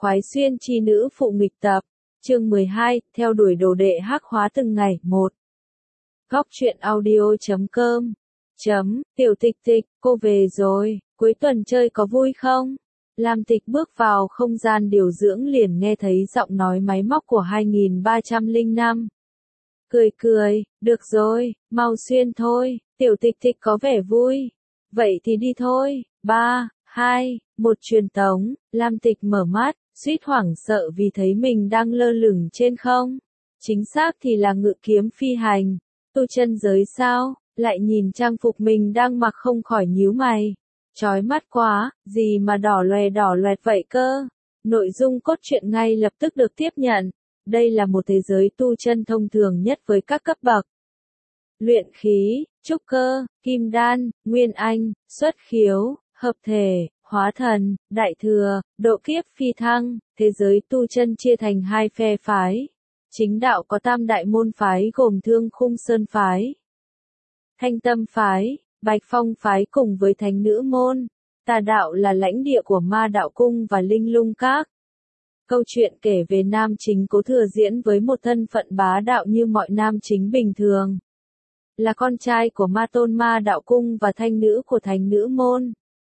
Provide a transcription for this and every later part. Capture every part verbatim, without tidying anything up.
khoái xuyên chi nữ phụ nghịch tập, chương mười hai, theo đuổi đồ đệ hắc hóa từng ngày, một. Góc truyện audio chấm com chấm, tiểu tịch tịch, cô về rồi, cuối tuần chơi có vui không? Lam Tịch bước vào không gian điều dưỡng liền nghe thấy giọng nói máy móc của hai nghìn ba trăm lẻ năm. Cười cười, được rồi, mau xuyên thôi, tiểu tịch tịch có vẻ vui. Vậy thì đi thôi, ba, hai, một truyền tống, Lam Tịch mở mắt, suýt hoảng sợ vì thấy mình đang lơ lửng trên không. Chính xác thì là ngự kiếm phi hành, tu chân giới sao, lại nhìn trang phục mình đang mặc không khỏi nhíu mày. Chói mắt quá, gì mà đỏ loè đỏ loẹt vậy cơ. Nội dung cốt truyện ngay lập tức được tiếp nhận. Đây là một thế giới tu chân thông thường nhất với các cấp bậc. Luyện khí, trúc cơ, kim đan, nguyên anh, xuất khiếu, hợp thể, hóa thần, đại thừa, độ kiếp phi thăng, thế giới tu chân chia thành hai phe phái. Chính đạo có tam đại môn phái gồm Thương Khung Sơn phái, Thanh Tâm phái, Bạch Phong phái cùng với Thánh Nữ môn. Tà đạo là lãnh địa của Ma Đạo Cung và Linh Lung Các. Câu chuyện kể về nam chính Cố Thừa Diễn với một thân phận bá đạo như mọi nam chính bình thường. Là con trai của Ma Tôn Ma Đạo Cung và Thanh Nữ của Thánh Nữ môn.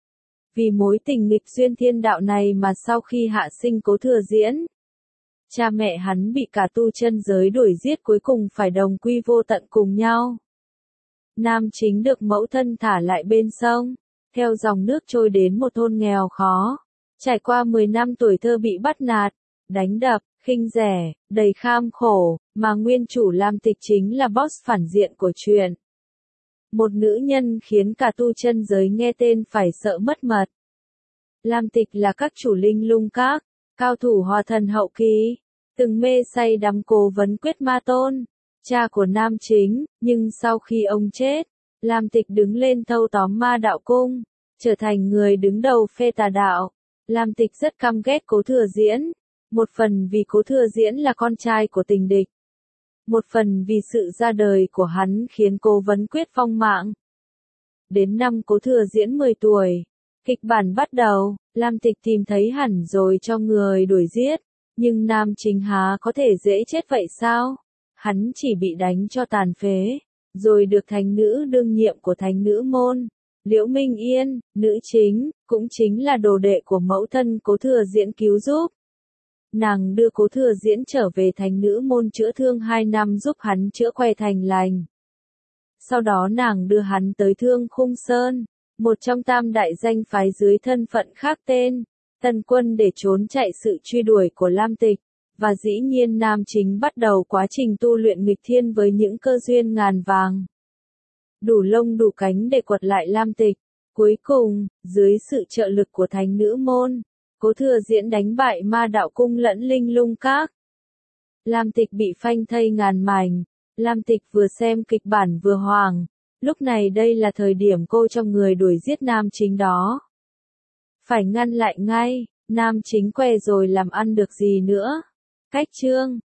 Vì mối tình nghịch duyên thiên đạo này mà sau khi hạ sinh Cố Thừa Diễn, cha mẹ hắn bị cả tu chân giới đuổi giết, cuối cùng phải đồng quy vô tận cùng nhau. Nam chính được mẫu thân thả lại bên sông, theo dòng nước trôi đến một thôn nghèo khó. Trải qua mười năm tuổi thơ bị bắt nạt, đánh đập, khinh rẻ, đầy kham khổ, mà nguyên chủ Lam Tịch chính là boss phản diện của truyện. Một nữ nhân khiến cả tu chân giới nghe tên phải sợ mất mật. Lam Tịch là các chủ Linh Lung Các, cao thủ hóa thần hậu kỳ, từng mê say đắm cố vấn quyết Ma Tôn, cha của nam chính, nhưng sau khi ông chết, Lam Tịch đứng lên thâu tóm Ma Đạo Cung, trở thành người đứng đầu phe tà đạo. Lam Tịch rất căm ghét Cố Thừa Diễn, một phần vì Cố Thừa Diễn là con trai của tình địch, một phần vì sự ra đời của hắn khiến Cố Vấn Quyết vong mạng. Đến năm Cố Thừa Diễn mười tuổi, kịch bản bắt đầu, Lam Tịch tìm thấy hẳn rồi cho người đuổi giết, nhưng nam chính há có thể dễ chết vậy sao? Hắn chỉ bị đánh cho tàn phế, rồi được Thánh Nữ đương nhiệm của Thánh Nữ môn, Liễu Minh Yên, nữ chính, cũng chính là đồ đệ của mẫu thân Cố Thừa Diễn cứu giúp. Nàng đưa Cố Thừa Diễn trở về Thánh Nữ môn chữa thương hai năm giúp hắn chữa khoe thành lành. Sau đó nàng đưa hắn tới Thương Khung Sơn, một trong tam đại danh phái dưới thân phận khác tên, Tân Quân, để trốn chạy sự truy đuổi của Lam Tịch. Và dĩ nhiên nam chính bắt đầu quá trình tu luyện nghịch thiên với những cơ duyên ngàn vàng. Đủ lông đủ cánh để quật lại Lam Tịch. Cuối cùng, dưới sự trợ lực của Thánh Nữ môn, Cố Thừa Diễn đánh bại Ma Đạo Cung lẫn Linh Lung Các. Lam Tịch bị phanh thây ngàn mảnh. Lam Tịch vừa xem kịch bản vừa hoảng. Lúc này đây là thời điểm cô cho người đuổi giết nam chính đó. Phải ngăn lại ngay, nam chính què rồi làm ăn được gì nữa. Cách chương,